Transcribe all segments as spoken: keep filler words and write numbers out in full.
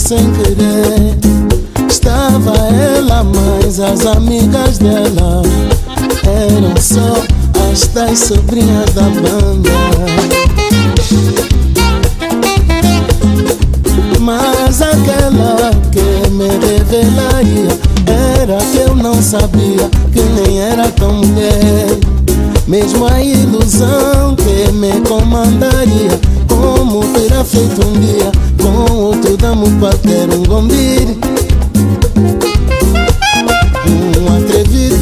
sem querer. Estava ela, mas as amigas dela eram só as tais sobrinhas da banda. Mas aquela que me revelaria era que eu não sabia que nem era tão mulher. Mesmo a ilusão que me comandaria, como terá feito um dia com outro damo para ter um gombire. Um atrevido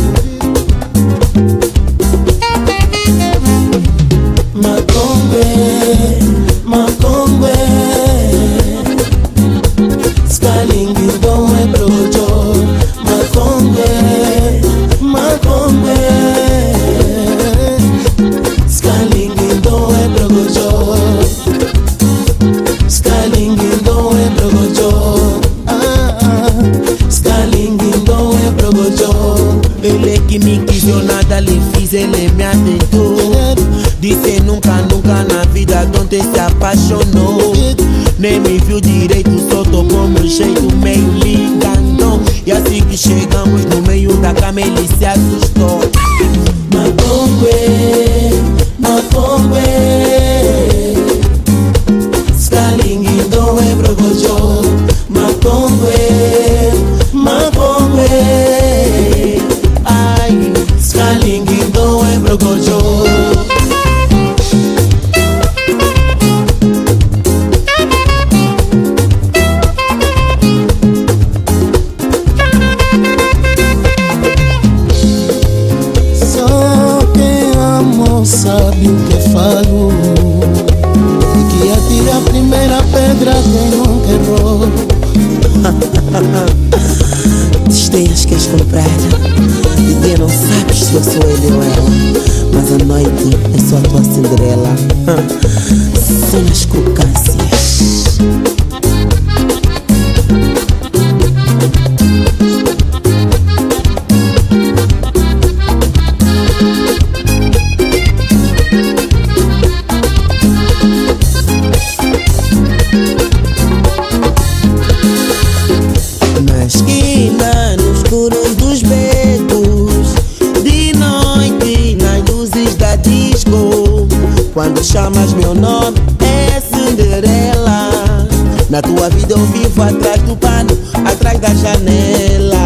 Macombe, Macombe, Skalingi dom é brojo. Macombe, Macombe, Skalingi dom é brojo. Skalingi dom é brojo. Ah, ah, Skalingi dom é brojo. Ele que me quis, eu nada lhe fiz, ele me atentou. Disse nunca, nunca na vida donde se apaixonou. Nem me viu direito, só tô como um jeito meio ligandão. E assim que chegamos no meio da cama ele se assustou. Macombe, Macombe, Skalingi dom é brojo. Macombe, Macombe, ai, Skalingi dom é brojo. Sabe o que falo, e que atira a primeira pedra quem nunca errou. Tens que és comprada. De dia não sabes se eu sou ele ou ela, mas à noite é só a tua Cinderela. São as crocâncias. Quando chamas meu nome é Cinderela. Na tua vida eu vivo atrás do pano, atrás da janela.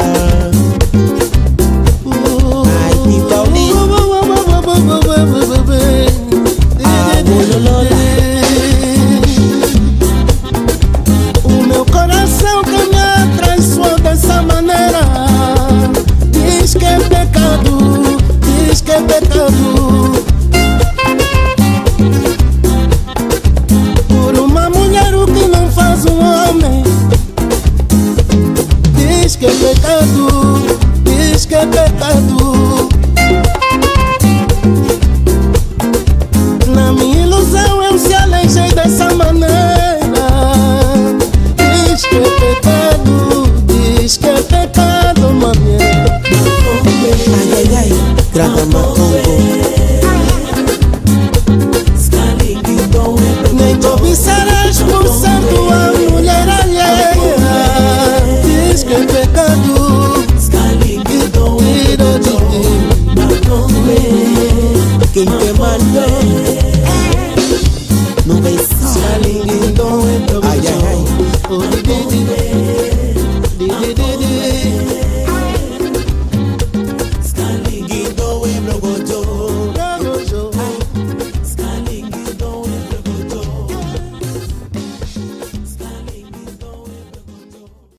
Ai, que Paulinho, ah, bololola. O meu coração que me atraiçoou dessa maneira diz que é pecado, diz que é pecado. Diz que é pecado, diz que é pecado. Na minha ilusão eu se alejei dessa maneira. Diz que é pecado, diz que é pecado, mami. Ai, ai, ai, grava Macombo. Nem cobiçarás por ser tua mulher alheia. Diz que é pecado, Skalingi dom é brojo. Quem te mandou não vem só. Skalingi dom é brojo. Ai, ai, ai.